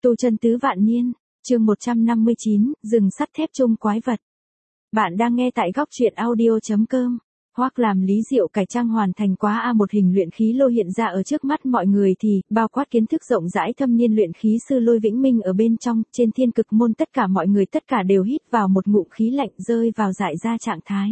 Tu chân tứ vạn niên, chương 159, rừng sắt thép chung quái vật. Bạn đang nghe tại góc truyện audio.com. Hoắc làm Lý Diệu cải trang hoàn thành quá A một hình luyện khí lô hiện ra ở trước mắt mọi người thì, bao quát kiến thức rộng rãi thâm niên luyện khí sư Lôi Vĩnh Minh ở bên trong, trên thiên cực môn tất cả mọi người tất cả đều hít vào một ngụm khí lạnh rơi vào dại ra trạng thái.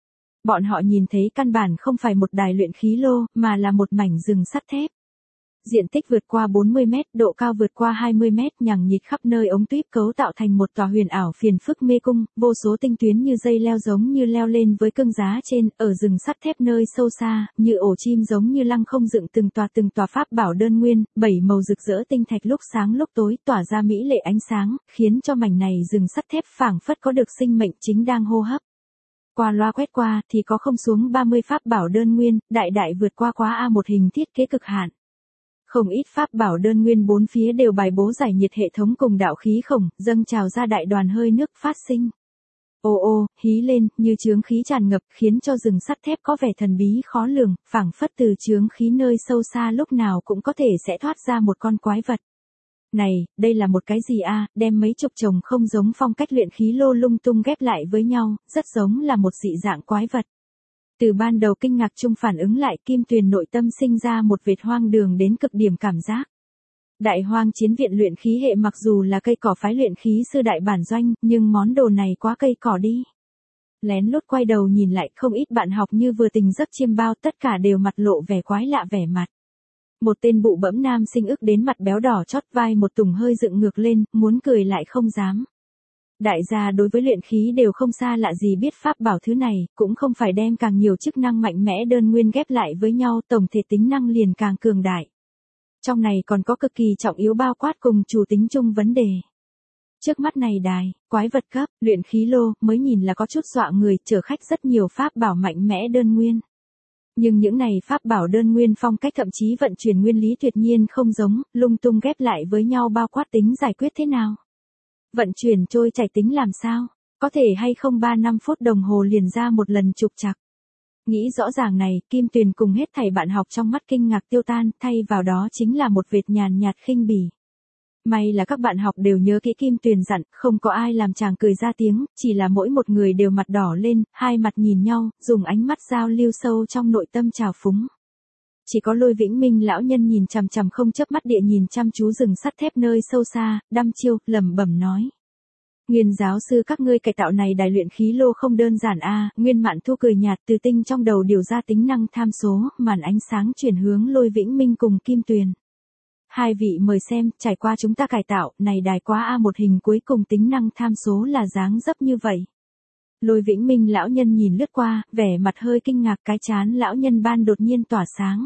Bọn họ nhìn thấy căn bản không phải một đài luyện khí lô, mà là một mảnh rừng sắt thép. Diện tích vượt qua 40 mét, độ cao vượt qua 20 mét, nhằng nhịt khắp nơi ống tuyếp cấu tạo thành một tòa huyền ảo phiền phức mê cung, vô số tinh tuyến như dây leo giống như leo lên với cương giá trên, ở rừng sắt thép nơi sâu xa, như ổ chim giống như lăng không dựng từng tòa pháp bảo đơn nguyên, bảy màu rực rỡ tinh thạch lúc sáng lúc tối, tỏa ra mỹ lệ ánh sáng, khiến cho mảnh này rừng sắt thép phảng phất có được sinh mệnh chính đang hô hấp. Qua loa quét qua thì có không xuống 30 pháp bảo đơn nguyên, đại vượt qua quá A một hình thiết kế cực hạn. Không ít pháp bảo đơn nguyên bốn phía đều bài bố giải nhiệt hệ thống cùng đạo khí khổng, dâng trào ra đại đoàn hơi nước phát sinh. Ô ô, hí lên, như chướng khí tràn ngập, khiến cho rừng sắt thép có vẻ thần bí khó lường, phảng phất từ chướng khí nơi sâu xa lúc nào cũng có thể sẽ thoát ra một con quái vật. Này, đây là một cái gì a? Đem mấy chục chồng không giống phong cách luyện khí lô lung tung ghép lại với nhau, rất giống là một dị dạng quái vật. Từ ban đầu kinh ngạc chung phản ứng lại, Kim Tuyền nội tâm sinh ra một vệt hoang đường đến cực điểm cảm giác. Đại Hoang Chiến Viện luyện khí hệ mặc dù là cây cỏ phái luyện khí sư đại bản doanh, nhưng món đồ này quá cây cỏ đi. Lén lút quay đầu nhìn lại, không ít bạn học như vừa tỉnh giấc chiêm bao, tất cả đều mặt lộ vẻ quái lạ vẻ mặt. Một tên bụ bẫm nam sinh ức đến mặt béo đỏ chót vai một tùng hơi dựng ngược lên, muốn cười lại không dám. Đại gia đối với luyện khí đều không xa lạ gì biết pháp bảo thứ này, cũng không phải đem càng nhiều chức năng mạnh mẽ đơn nguyên ghép lại với nhau, tổng thể tính năng liền càng cường đại. Trong này còn có cực kỳ trọng yếu bao quát cùng chủ tính chung vấn đề. Trước mắt này đài, quái vật cấp, luyện khí lô, mới nhìn là có chút dọa người, chở khách rất nhiều pháp bảo mạnh mẽ đơn nguyên. Nhưng những này pháp bảo đơn nguyên phong cách thậm chí vận chuyển nguyên lý tuyệt nhiên không giống, lung tung ghép lại với nhau bao quát tính giải quyết thế nào? Vận chuyển trôi chảy tính làm sao? Có thể hay không 3-5 phút đồng hồ liền ra một lần trục trặc. Nghĩ rõ ràng này, Kim Tuyền cùng hết thảy bạn học trong mắt kinh ngạc tiêu tan, thay vào đó chính là một vệt nhàn nhạt khinh bỉ. May là các bạn học đều nhớ kỹ Kim Tuyền dặn, không có ai làm chàng cười ra tiếng, chỉ là mỗi một người đều mặt đỏ lên, hai mặt nhìn nhau, dùng ánh mắt giao lưu sâu trong nội tâm trào phúng. Chỉ có Lôi Vĩnh Minh lão nhân nhìn chằm chằm không chớp mắt địa nhìn chăm chú rừng sắt thép nơi sâu xa, đăm chiêu, lẩm bẩm nói. Nguyên giáo sư các ngươi cải tạo này đài luyện khí lô không đơn giản a. Nguyên Mạn Thu cười nhạt từ tinh trong đầu điều ra tính năng tham số, màn ánh sáng chuyển hướng Lôi Vĩnh Minh cùng Kim Tuyền. Hai vị mời xem, trải qua chúng ta cải tạo, này đài quá A một hình cuối cùng tính năng tham số là dáng dấp như vậy. Lôi Vĩnh Minh lão nhân nhìn lướt qua, vẻ mặt hơi kinh ngạc, cái chán lão nhân ban đột nhiên tỏa sáng.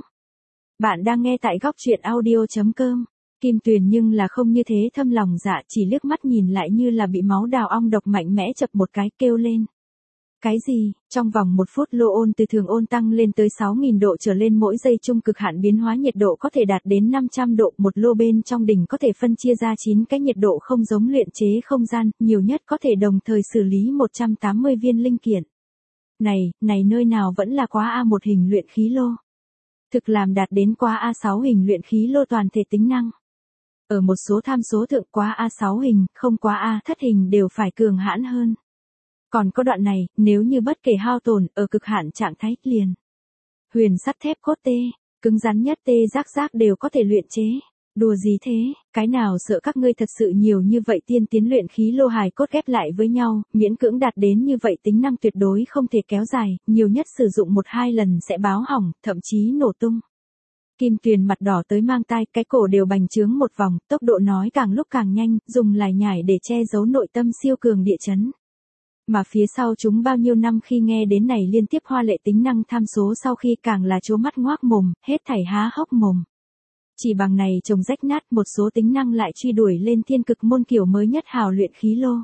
Bạn đang nghe tại góc truyện audio.com. Kim Tuyền nhưng là không như thế thâm lòng dạ, chỉ liếc mắt nhìn lại như là bị máu đào ong độc mạnh mẽ chập một cái, kêu lên. Cái gì? Trong vòng 1 phút lô ôn từ thường ôn tăng lên tới 6.000 độ trở lên mỗi giây, chung cực hạn biến hóa nhiệt độ có thể đạt đến 500 độ, một lô bên trong đỉnh có thể phân chia ra 9 cái nhiệt độ không giống luyện chế không gian, nhiều nhất có thể đồng thời xử lý 180 viên linh kiện. Này nơi nào vẫn là quá A một hình luyện khí lô. Thực làm đạt đến quá A6 hình luyện khí lô toàn thể tính năng. Ở một số tham số thượng quá A6 hình, không quá A thất hình đều phải cường hãn hơn. Còn có đoạn này, nếu như bất kể hao tổn, ở cực hạn trạng thái, liền. Huyền sắt thép cốt tê, cứng rắn nhất tê giác đều có thể luyện chế. Đùa gì thế, cái nào sợ các ngươi thật sự nhiều như vậy tiên tiến luyện khí lô hài cốt ghép lại với nhau, miễn cưỡng đạt đến như vậy tính năng tuyệt đối không thể kéo dài, nhiều nhất sử dụng 1-2 lần sẽ báo hỏng, thậm chí nổ tung. Kim Tuyền mặt đỏ tới mang tai, cái cổ đều bành trướng một vòng, tốc độ nói càng lúc càng nhanh, dùng lải nhải để che giấu nội tâm siêu cường địa chấn. Mà phía sau chúng bao nhiêu năm khi nghe đến này liên tiếp hoa lệ tính năng tham số sau khi càng là trố mắt ngoác mồm, hết thảy há hốc mồm. Chỉ bằng này trồng rách nát một số tính năng lại truy đuổi lên thiên cực môn kiểu mới nhất hào luyện khí lô.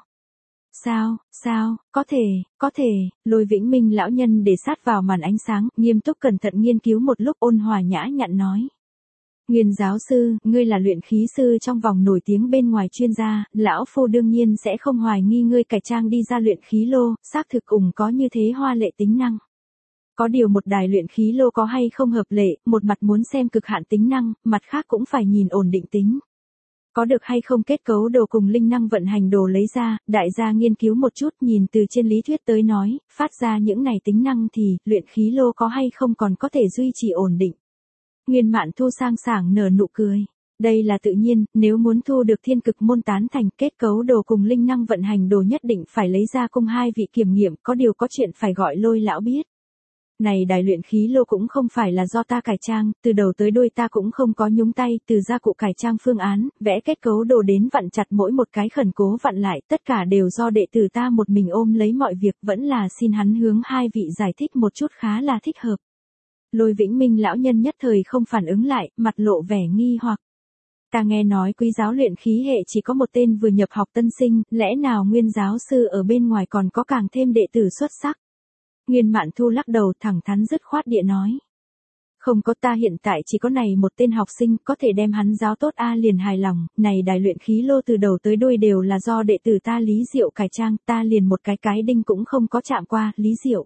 Sao, có thể, Lôi Vĩnh Minh lão nhân để sát vào màn ánh sáng, nghiêm túc cẩn thận nghiên cứu một lúc ôn hòa nhã nhặn nói. Nguyên giáo sư, ngươi là luyện khí sư trong vòng nổi tiếng bên ngoài chuyên gia, lão phu đương nhiên sẽ không hoài nghi ngươi cải trang đi ra luyện khí lô, xác thực có như thế hoa lệ tính năng. Có điều một đài luyện khí lô có hay không hợp lệ, một mặt muốn xem cực hạn tính năng, mặt khác cũng phải nhìn ổn định tính. Có được hay không kết cấu đồ cùng linh năng vận hành đồ lấy ra, đại gia nghiên cứu một chút, nhìn từ trên lý thuyết tới nói, phát ra những này tính năng thì, luyện khí lô có hay không còn có thể duy trì ổn định. Nguyên Mạn Thu sang sảng nở nụ cười. Đây là tự nhiên, nếu muốn thu được thiên cực môn tán thành kết cấu đồ cùng linh năng vận hành đồ nhất định phải lấy ra cung hai vị kiểm nghiệm, có điều có chuyện phải gọi Lôi lão biết. Này đài luyện khí lô cũng không phải là do ta cải trang, từ đầu tới đuôi ta cũng không có nhúng tay, từ gia cụ cải trang phương án, vẽ kết cấu đồ đến vặn chặt mỗi một cái khẩn cố vặn lại, tất cả đều do đệ tử ta một mình ôm lấy mọi việc, vẫn là xin hắn hướng hai vị giải thích một chút khá là thích hợp. Lôi Vĩnh Minh lão nhân nhất thời không phản ứng lại, mặt lộ vẻ nghi hoặc. Ta nghe nói quý giáo luyện khí hệ chỉ có một tên vừa nhập học tân sinh, lẽ nào nguyên giáo sư ở bên ngoài còn có càng thêm đệ tử xuất sắc? Nguyên Mạn Thu lắc đầu thẳng thắn dứt khoát địa nói. Không có, ta hiện tại chỉ có này một tên học sinh, có thể đem hắn giáo tốt a liền hài lòng, này đài luyện khí lô từ đầu tới đuôi đều là do đệ tử ta Lý Diệu cải trang, ta liền một cái đinh cũng không có chạm qua, Lý Diệu.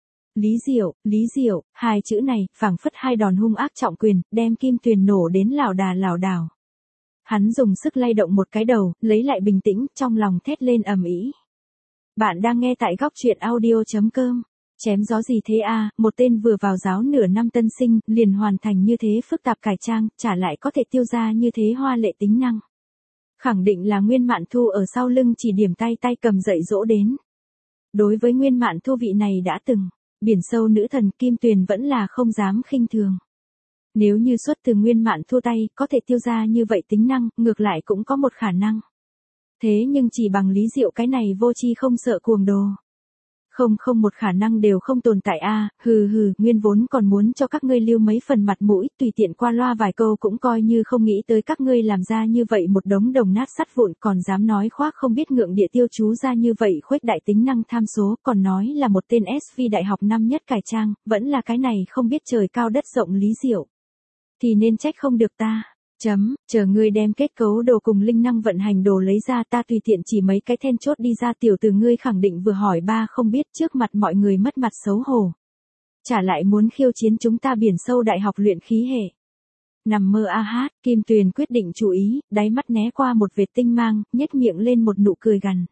Lý Diệu, hai chữ này, phảng phất hai đòn hung ác trọng quyền, đem Kim Tuyền nổ đến lảo đảo. Hắn dùng sức lay động một cái đầu, lấy lại bình tĩnh, trong lòng thét lên ầm ĩ. Bạn đang nghe tại góc truyện audio.com. Chém gió gì thế a, một tên vừa vào giáo nửa năm tân sinh, liền hoàn thành như thế phức tạp cải trang, trả lại có thể tiêu ra như thế hoa lệ tính năng. Khẳng định là Nguyên Mạn Thu ở sau lưng chỉ điểm tay cầm dạy dỗ đến. Đối với Nguyên Mạn Thu vị này đã từng, biển sâu nữ thần Kim Tuyền vẫn là không dám khinh thường. Nếu như xuất từ Nguyên Mạn Thu tay, có thể tiêu ra như vậy tính năng, ngược lại cũng có một khả năng. Thế nhưng chỉ bằng Lý Diệu cái này vô tri không sợ cuồng đồ. Không một khả năng đều không tồn tại a, nguyên vốn còn muốn cho các ngươi lưu mấy phần mặt mũi, tùy tiện qua loa vài câu cũng coi như không nghĩ tới các ngươi làm ra như vậy một đống đồng nát sắt vụn, còn dám nói khoác không biết ngượng địa tiêu chú ra như vậy khuếch đại tính năng tham số, còn nói là một tên SV đại học năm nhất cải trang, vẫn là cái này không biết trời cao đất rộng Lý Diệu. Thì nên trách không được ta. Chờ ngươi đem kết cấu đồ cùng linh năng vận hành đồ lấy ra, ta tùy tiện chỉ mấy cái then chốt đi ra, tiểu từ ngươi khẳng định vừa hỏi ba không biết, trước mặt mọi người mất mặt xấu hổ. Trả lại muốn khiêu chiến chúng ta biển sâu đại học luyện khí hệ. Nằm mơ a hát, Kim Tuyền quyết định chú ý, đáy mắt né qua một vệt tinh mang, nhếch miệng lên một nụ cười gằn.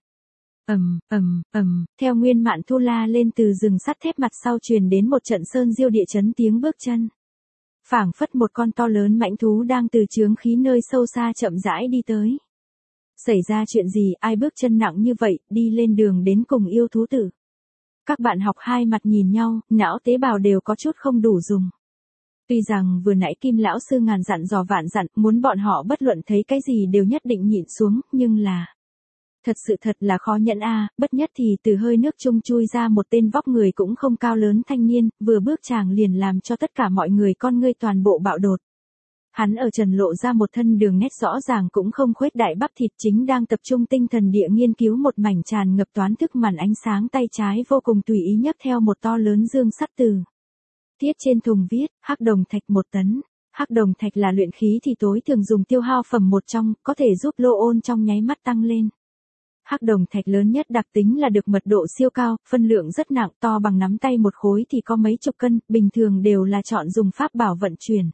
Theo Nguyên Mạn Thu la lên từ rừng sắt thép mặt sau truyền đến một trận sơn diêu địa chấn tiếng bước chân. Phảng phất một con to lớn mãnh thú đang từ chướng khí nơi sâu xa chậm rãi đi tới. Xảy ra chuyện gì, ai bước chân nặng như vậy, đi lên đường đến cùng yêu thú tử. Các bạn học hai mặt nhìn nhau, não tế bào đều có chút không đủ dùng. Tuy rằng vừa nãy Kim lão sư ngàn dặn dò vạn dặn, muốn bọn họ bất luận thấy cái gì đều nhất định nhịn xuống, nhưng là... Thật là khó nhẫn a, bất nhất thì từ hơi nước chung chui ra một tên vóc người cũng không cao lớn thanh niên, vừa bước chàng liền làm cho tất cả mọi người con ngươi toàn bộ bạo đột. Hắn ở trần lộ ra một thân đường nét rõ ràng cũng không khuếch đại bắp thịt, chính đang tập trung tinh thần địa nghiên cứu một mảnh tràn ngập toán thức màn ánh sáng, tay trái vô cùng tùy ý nhấc theo một to lớn dương sắt từ. Tiết trên thùng viết, hắc đồng thạch 1 tấn. Hắc đồng thạch là luyện khí thì tối thường dùng tiêu hao phẩm một trong, có thể giúp lô ôn trong nháy mắt tăng lên. Hắc đồng thạch lớn nhất đặc tính là được mật độ siêu cao, phân lượng rất nặng, to bằng nắm tay một khối thì có mấy chục cân, bình thường đều là chọn dùng pháp bảo vận chuyển.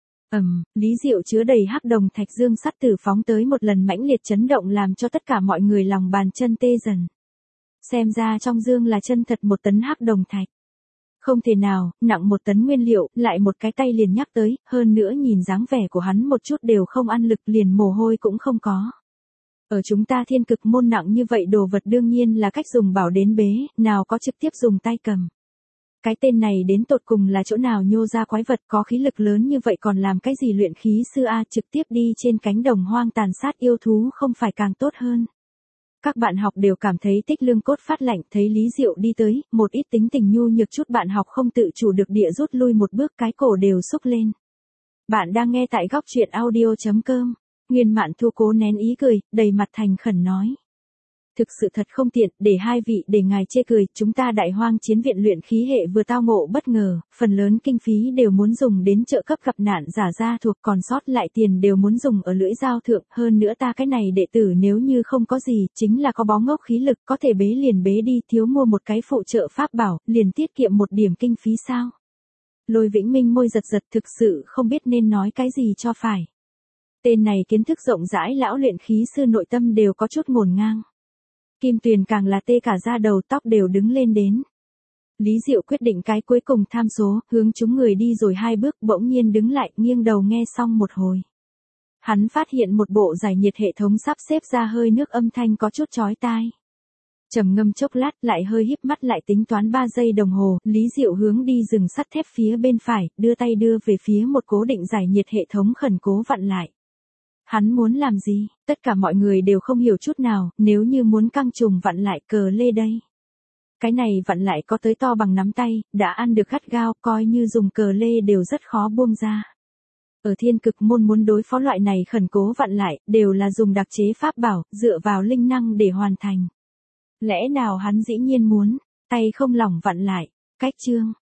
Lý Diệu chứa đầy hắc đồng thạch dương sắt tử phóng tới một lần mãnh liệt chấn động làm cho tất cả mọi người lòng bàn chân tê dần. Xem ra trong dương là chân thật 1 tấn hắc đồng thạch. Không thể nào, nặng 1 tấn nguyên liệu, lại một cái tay liền nhắc tới, hơn nữa nhìn dáng vẻ của hắn một chút đều không ăn lực, liền mồ hôi cũng không có. Ở chúng ta thiên cực môn nặng như vậy đồ vật đương nhiên là cách dùng bảo đến bế, nào có trực tiếp dùng tay cầm. Cái tên này đến tột cùng là chỗ nào nhô ra quái vật có khí lực lớn như vậy còn làm cái gì luyện khí sư a, trực tiếp đi trên cánh đồng hoang tàn sát yêu thú không phải càng tốt hơn. Các bạn học đều cảm thấy tích lương cốt phát lạnh, thấy Lý Diệu đi tới, một ít tính tình nhu nhược chút bạn học không tự chủ được địa rút lui một bước, cái cổ đều xúc lên. Bạn đang nghe tại góc truyện audio.com. Nguyên Mạn Thu cố nén ý cười, đầy mặt thành khẩn nói. Thực sự thật không tiện, để hai vị để ngài chê cười, chúng ta đại hoang chiến viện luyện khí hệ vừa tao ngộ bất ngờ, phần lớn kinh phí đều muốn dùng đến trợ cấp gặp nạn giả gia thuộc, còn sót lại tiền đều muốn dùng ở lưỡi dao thượng, hơn nữa ta cái này đệ tử nếu như không có gì, chính là có bó ngốc khí lực, có thể bế liền bế đi, thiếu mua một cái phụ trợ pháp bảo, liền tiết kiệm một điểm kinh phí sao. Lôi Vĩnh Minh môi giật thực sự không biết nên nói cái gì cho phải. Tên này kiến thức rộng rãi lão luyện khí sư nội tâm đều có chút ngổn ngang. Kim Tuyền càng là tê cả da đầu tóc đều đứng lên đến. Lý Diệu quyết định cái cuối cùng tham số, hướng chúng người đi rồi 2 bước bỗng nhiên đứng lại nghiêng đầu nghe xong một hồi. Hắn phát hiện một bộ giải nhiệt hệ thống sắp xếp ra hơi nước âm thanh có chút chói tai. Trầm ngâm chốc lát lại hơi híp mắt lại tính toán 3 giây đồng hồ, Lý Diệu hướng đi rừng sắt thép phía bên phải, đưa tay đưa về phía một cố định giải nhiệt hệ thống khẩn cố vặn lại. Hắn muốn làm gì? Tất cả mọi người đều không hiểu chút nào, nếu như muốn căng trùng vặn lại cờ lê đây. Cái này vặn lại có tới to bằng nắm tay, đã ăn được gắt gao, coi như dùng cờ lê đều rất khó buông ra. Ở Thiên Cực Môn muốn đối phó loại này khẩn cố vặn lại, đều là dùng đặc chế pháp bảo, dựa vào linh năng để hoàn thành. Lẽ nào hắn dĩ nhiên muốn, tay không lỏng vặn lại, cách chương.